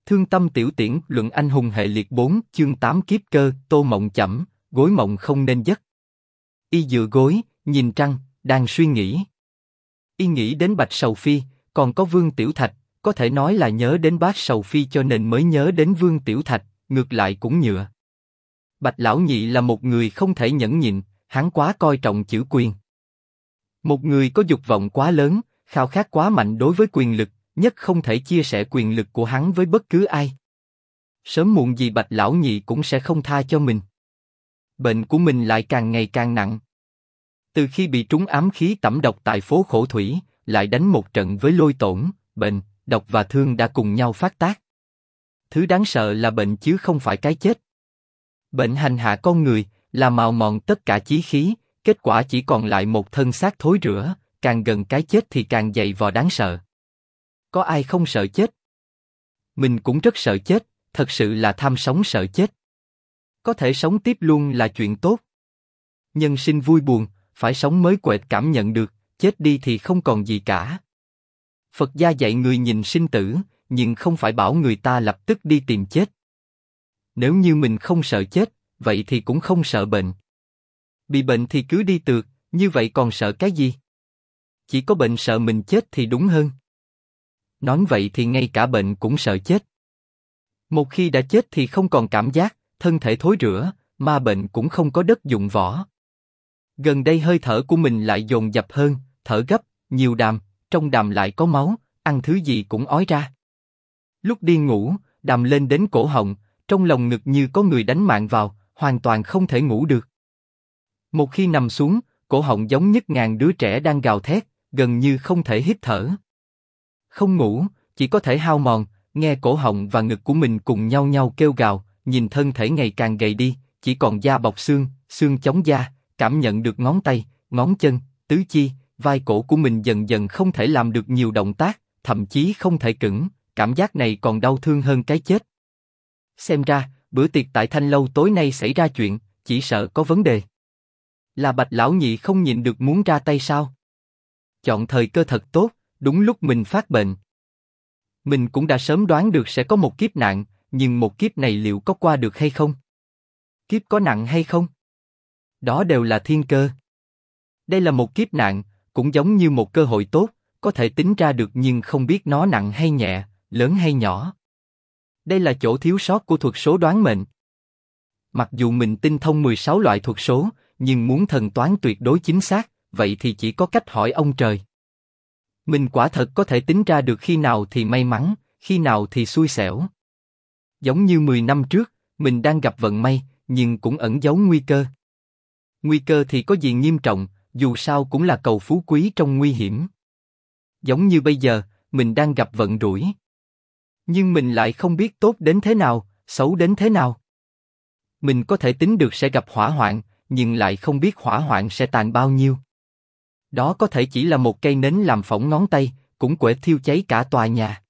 Thương tâm tiểu tiễn, luận anh hùng hệ liệt 4, chương 8 kiếp cơ, Tô Mộng chẩm, gối mộng không nên giấc. Y dựa gối, nhìn trăng, đang suy nghĩ. Y nghĩ đến Bạch Sầu Phi, còn có Vương Tiểu Thạch, có thể nói là nhớ đến Bác Sầu Phi cho nên mới nhớ đến Vương Tiểu Thạch, ngược lại cũng nhựa. Bạch Lão Nhị là một người không thể nhẫn nhịn, hắn quá coi trọng chữ quyền. Một người có dục vọng quá lớn, khao khát quá mạnh đối với quyền lực, nhất không thể chia sẻ quyền lực của hắn với bất cứ ai. Sớm muộn gì Bạch Lão Nhị cũng sẽ không tha cho mình. Bệnh của mình lại càng ngày càng nặng. Từ khi bị trúng ám khí tẩm độc tại phố Khổ Thủy, lại đánh một trận với Lôi Tổn, bệnh, độc và thương đã cùng nhau phát tác. Thứ đáng sợ là bệnh chứ không phải cái chết. Bệnh hành hạ con người, là mào mòn tất cả chí khí, kết quả chỉ còn lại một thân xác thối rữa, càng gần cái chết thì càng dày vò đáng sợ. Có ai không sợ chết? Mình cũng rất sợ chết, thật sự là tham sống sợ chết. Có thể sống tiếp luôn là chuyện tốt. Nhân sinh vui buồn, phải sống mới quệt cảm nhận được, chết đi thì không còn gì cả. Phật gia dạy người nhìn sinh tử, nhưng không phải bảo người ta lập tức đi tìm chết. Nếu như mình không sợ chết, vậy thì cũng không sợ bệnh. Bị bệnh thì cứ đi tược, như vậy còn sợ cái gì? Chỉ có bệnh sợ mình chết thì đúng hơn. Nói vậy thì ngay cả bệnh cũng sợ chết. Một khi đã chết thì không còn cảm giác, thân thể thối rữa, ma bệnh cũng không có đất dụng võ. Gần đây hơi thở của mình lại dồn dập hơn, thở gấp, nhiều đàm, trong đàm lại có máu, ăn thứ gì cũng ói ra. Lúc đi ngủ, đàm lên đến cổ họng, trong lòng ngực như có người đánh mạng vào, hoàn toàn không thể ngủ được. Một khi nằm xuống, cổ họng giống như ngàn đứa trẻ đang gào thét, gần như không thể hít thở. Không ngủ, chỉ có thể hao mòn, nghe cổ họng và ngực của mình cùng nhau nhau kêu gào, nhìn thân thể ngày càng gầy đi, chỉ còn da bọc xương, xương chống da, cảm nhận được ngón tay, ngón chân, tứ chi, vai cổ của mình dần dần không thể làm được nhiều động tác, thậm chí không thể cứng, cảm giác này còn đau thương hơn cái chết. Xem ra, bữa tiệc tại Thanh Lâu tối nay xảy ra chuyện, chỉ sợ có vấn đề. Là Bạch Lão Nhị không nhịn được muốn ra tay sao? Chọn thời cơ thật tốt, đúng lúc mình phát bệnh. Mình cũng đã sớm đoán được sẽ có một kiếp nạn, nhưng một kiếp này liệu có qua được hay không? Kiếp có nặng hay không? Đó đều là thiên cơ. Đây là một kiếp nạn, cũng giống như một cơ hội tốt, có thể tính ra được nhưng không biết nó nặng hay nhẹ, lớn hay nhỏ. Đây là chỗ thiếu sót của thuật số đoán mệnh. Mặc dù mình tinh thông 16 loại thuật số, nhưng muốn thần toán tuyệt đối chính xác, vậy thì chỉ có cách hỏi ông trời. Mình quả thật có thể tính ra được khi nào thì may mắn, khi nào thì xui xẻo. Giống như 10 năm trước, mình đang gặp vận may, nhưng cũng ẩn giấu nguy cơ. Nguy cơ thì có gì nghiêm trọng, dù sao cũng là cầu phú quý trong nguy hiểm. Giống như bây giờ, mình đang gặp vận rủi. Nhưng mình lại không biết tốt đến thế nào, xấu đến thế nào. Mình có thể tính được sẽ gặp hỏa hoạn, nhưng lại không biết hỏa hoạn sẽ tàn bao nhiêu. Đó có thể chỉ là một cây nến làm phỏng ngón tay, cũng quệ thiêu cháy cả tòa nhà.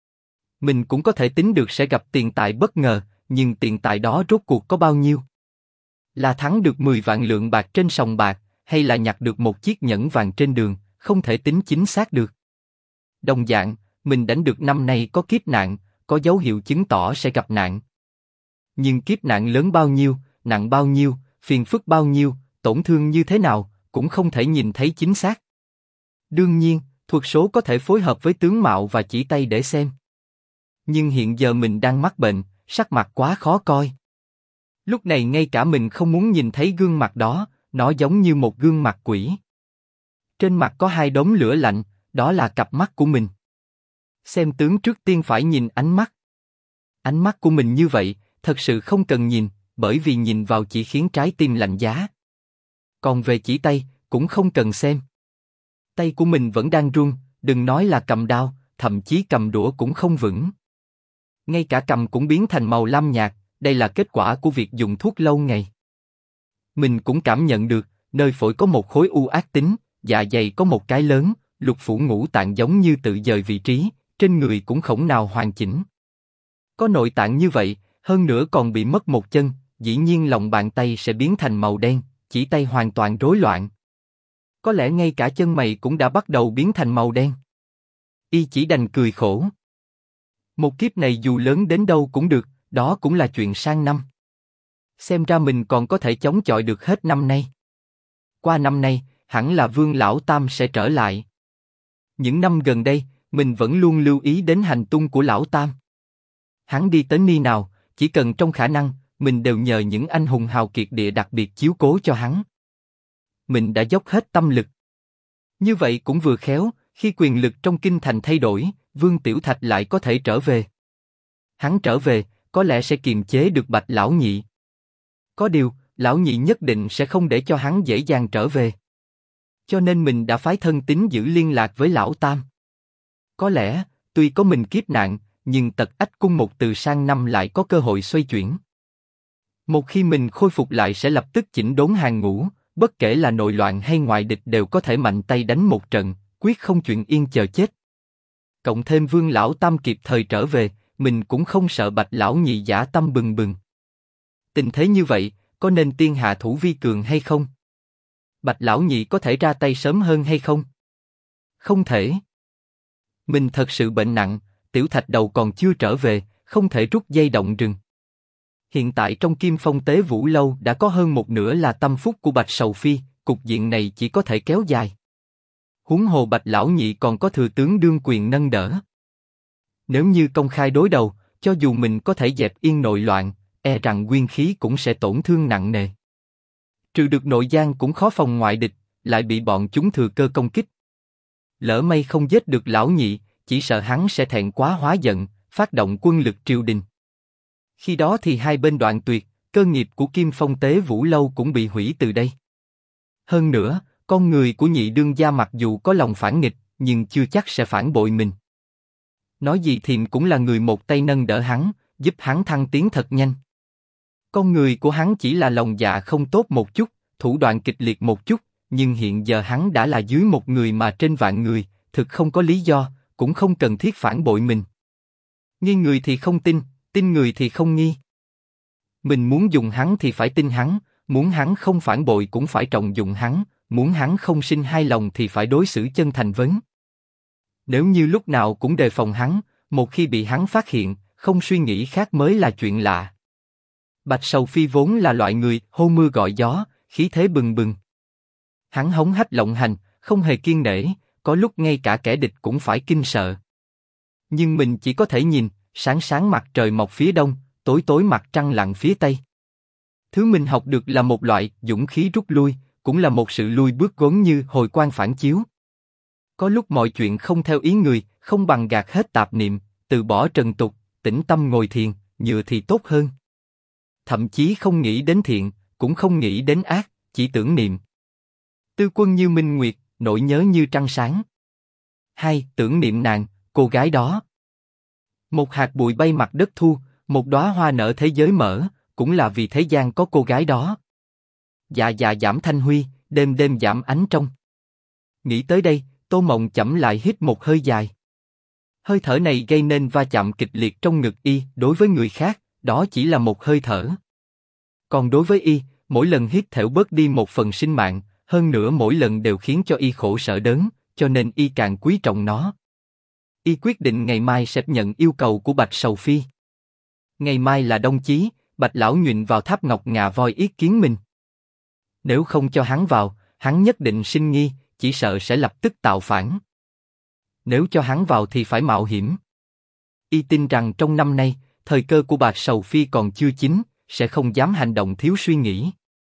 Mình cũng có thể tính được sẽ gặp tiền tài bất ngờ, nhưng tiền tài đó rốt cuộc có bao nhiêu? Là thắng được 10 vạn lượng bạc trên sòng bạc, hay là nhặt được một chiếc nhẫn vàng trên đường, không thể tính chính xác được. Đồng dạng, mình đánh được năm nay có kiếp nạn, có dấu hiệu chứng tỏ sẽ gặp nạn. Nhưng kiếp nạn lớn bao nhiêu, nặng bao nhiêu, phiền phức bao nhiêu, tổn thương như thế nào, cũng không thể nhìn thấy chính xác. Đương nhiên, thuật số có thể phối hợp với tướng mạo và chỉ tay để xem. Nhưng hiện giờ mình đang mắc bệnh, sắc mặt quá khó coi. Lúc này ngay cả mình không muốn nhìn thấy gương mặt đó, nó giống như một gương mặt quỷ. Trên mặt có 2 đốm lửa lạnh, đó là cặp mắt của mình. Xem tướng trước tiên phải nhìn ánh mắt. Ánh mắt của mình như vậy, thật sự không cần nhìn, bởi vì nhìn vào chỉ khiến trái tim lạnh giá. Còn về chỉ tay, cũng không cần xem. Tay của mình vẫn đang run, đừng nói là cầm đao, thậm chí cầm đũa cũng không vững. Ngay cả cầm cũng biến thành màu lam nhạt, đây là kết quả của việc dùng thuốc lâu ngày. Mình cũng cảm nhận được, nơi phổi có một khối u ác tính, dạ dày có một cái lớn, lục phủ ngũ tạng giống như tự dời vị trí, trên người cũng không nào hoàn chỉnh. Có nội tạng như vậy, hơn nữa còn bị mất một chân, dĩ nhiên lòng bàn tay sẽ biến thành màu đen, chỉ tay hoàn toàn rối loạn. Có lẽ ngay cả chân mày cũng đã bắt đầu biến thành màu đen. Y chỉ đành cười khổ. Một kiếp này dù lớn đến đâu cũng được, đó cũng là chuyện sang năm. Xem ra mình còn có thể chống chọi được hết năm nay. Qua năm nay, hẳn là Vương Lão Tam sẽ trở lại. Những năm gần đây, mình vẫn luôn lưu ý đến hành tung của Lão Tam. Hắn đi tới nơi nào, chỉ cần trong khả năng, mình đều nhờ những anh hùng hào kiệt địa đặc biệt chiếu cố cho hắn. Mình đã dốc hết tâm lực. Như vậy cũng vừa khéo, khi quyền lực trong kinh thành thay đổi, Vương Tiểu Thạch lại có thể trở về. Hắn trở về, có lẽ sẽ kiềm chế được Bạch Lão Nhị. Có điều, Lão Nhị nhất định sẽ không để cho hắn dễ dàng trở về. Cho nên mình đã phái thân tín giữ liên lạc với Lão Tam. Có lẽ, tuy có mình kiếp nạn, nhưng Tật Ách Cung một từ sang năm lại có cơ hội xoay chuyển. Một khi mình khôi phục lại sẽ lập tức chỉnh đốn hàng ngũ, bất kể là nội loạn hay ngoại địch đều có thể mạnh tay đánh một trận, quyết không chuyện yên chờ chết. Cộng thêm Vương Lão Tam kịp thời trở về, mình cũng không sợ Bạch Lão Nhị dã tâm bừng bừng. Tình thế như vậy, có nên tiên hạ thủ vi cường hay không? Bạch Lão Nhị có thể ra tay sớm hơn hay không? Không thể. Mình thật sự bệnh nặng, Tiểu Thạch Đầu còn chưa trở về, không thể rút dây động rừng. Hiện tại trong Kim Phong Tế Vũ Lâu đã có hơn một nửa là tâm phúc của Bạch Sầu Phi, cục diện này chỉ có thể kéo dài. Huống hồ Bạch Lão Nhị còn có thừa tướng đương quyền nâng đỡ. Nếu như công khai đối đầu, cho dù mình có thể dẹp yên nội loạn, e rằng nguyên khí cũng sẽ tổn thương nặng nề. Trừ được nội gian cũng khó phòng ngoại địch, lại bị bọn chúng thừa cơ công kích. Lỡ may không giết được Lão Nhị, chỉ sợ hắn sẽ thẹn quá hóa giận, phát động quân lực triều đình. Khi đó thì hai bên đoạn tuyệt, cơ nghiệp của Kim Phong Tế Vũ Lâu cũng bị hủy từ đây. Hơn nữa, con người của nhị đương gia mặc dù có lòng phản nghịch, nhưng chưa chắc sẽ phản bội mình. Nói gì thì cũng là người một tay nâng đỡ hắn, giúp hắn thăng tiến thật nhanh. Con người của hắn chỉ là lòng dạ không tốt một chút, thủ đoạn kịch liệt một chút, nhưng hiện giờ hắn đã là dưới một người mà trên vạn người, thực không có lý do, cũng không cần thiết phản bội mình. Nghi người thì không tin, tin người thì không nghi. Mình muốn dùng hắn thì phải tin hắn, muốn hắn không phản bội cũng phải trọng dụng hắn, muốn hắn không sinh hai lòng thì phải đối xử chân thành vấn. Nếu như lúc nào cũng đề phòng hắn, một khi bị hắn phát hiện, không suy nghĩ khác mới là chuyện lạ. Bạch Sầu Phi vốn là loại người hô mưa gọi gió, khí thế bừng bừng. Hắn hống hách lộng hành, không hề kiêng nể, có lúc ngay cả kẻ địch cũng phải kinh sợ. Nhưng mình chỉ có thể nhìn, sáng sáng mặt trời mọc phía đông, tối tối mặt trăng lặn phía tây. Thứ mình học được là một loại dũng khí rút lui, cũng là một sự lui bước giống như hồi quang phản chiếu. Có lúc mọi chuyện không theo ý người, không bằng gạt hết tạp niệm, từ bỏ trần tục, tĩnh tâm ngồi thiền, nhựa thì tốt hơn. Thậm chí không nghĩ đến thiện, cũng không nghĩ đến ác, chỉ tưởng niệm. Tư quân như minh nguyệt, nỗi nhớ như trăng sáng. Hai, tưởng niệm nàng, cô gái đó. Một hạt bụi bay mặt đất thu, một đóa hoa nở thế giới mở, cũng là vì thế gian có cô gái đó. Dạ dạ giảm thanh huy, đêm đêm giảm ánh trong. Nghĩ tới đây, Tô Mộng chậm lại hít một hơi dài. Hơi thở này gây nên va chạm kịch liệt trong ngực y, đối với người khác, đó chỉ là một hơi thở. Còn đối với y, mỗi lần hít thở bớt đi một phần sinh mạng, hơn nữa mỗi lần đều khiến cho y khổ sở đớn, cho nên y càng quý trọng nó. Y quyết định ngày mai sẽ nhận yêu cầu của Bạch Sầu Phi. Ngày mai là đông chí, Bạch Lão Nhụy vào tháp Ngọc Ngà Voi yết kiến mình. Nếu không cho hắn vào, hắn nhất định sinh nghi, chỉ sợ sẽ lập tức tạo phản. Nếu cho hắn vào thì phải mạo hiểm. Y tin rằng trong năm nay, thời cơ của Bạch Sầu Phi còn chưa chín, sẽ không dám hành động thiếu suy nghĩ.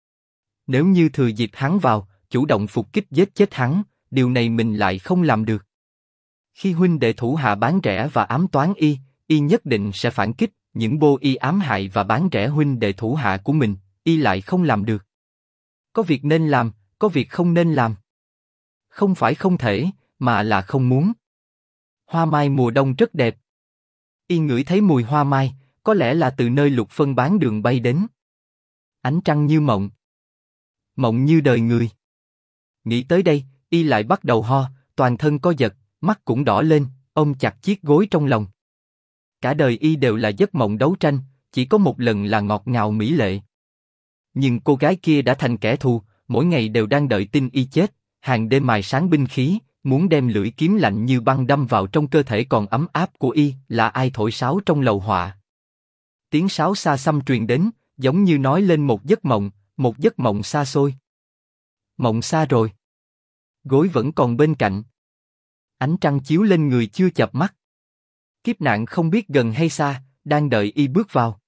Nếu như thừa dịp hắn vào, chủ động phục kích giết chết hắn, điều này mình lại không làm được. Khi huynh đệ thủ hạ bán rẻ và ám toán y, y nhất định sẽ phản kích, những bô y ám hại và bán rẻ huynh đệ thủ hạ của mình, y lại không làm được. Có việc nên làm, có việc không nên làm. Không phải không thể, mà là không muốn. Hoa mai mùa đông rất đẹp. Y ngửi thấy mùi hoa mai, có lẽ là từ nơi Lục Phân bán đường bay đến. Ánh trăng như mộng, mộng như đời người. Nghĩ tới đây, y lại bắt đầu ho, toàn thân co giật, mắt cũng đỏ lên, ôm chặt chiếc gối trong lòng. Cả đời y đều là giấc mộng đấu tranh, chỉ có một lần là ngọt ngào mỹ lệ. Nhưng cô gái kia đã thành kẻ thù, mỗi ngày đều đang đợi tin y chết, hàng đêm mài sáng binh khí, muốn đem lưỡi kiếm lạnh như băng đâm vào trong cơ thể còn ấm áp của y. Là ai thổi sáo trong lầu họa? Tiếng sáo xa xăm truyền đến, giống như nói lên một giấc mộng xa xôi. Mộng xa rồi. Gối vẫn còn bên cạnh. Ánh trăng chiếu lên người chưa chợp mắt. Kiếp nạn không biết gần hay xa, đang đợi y bước vào.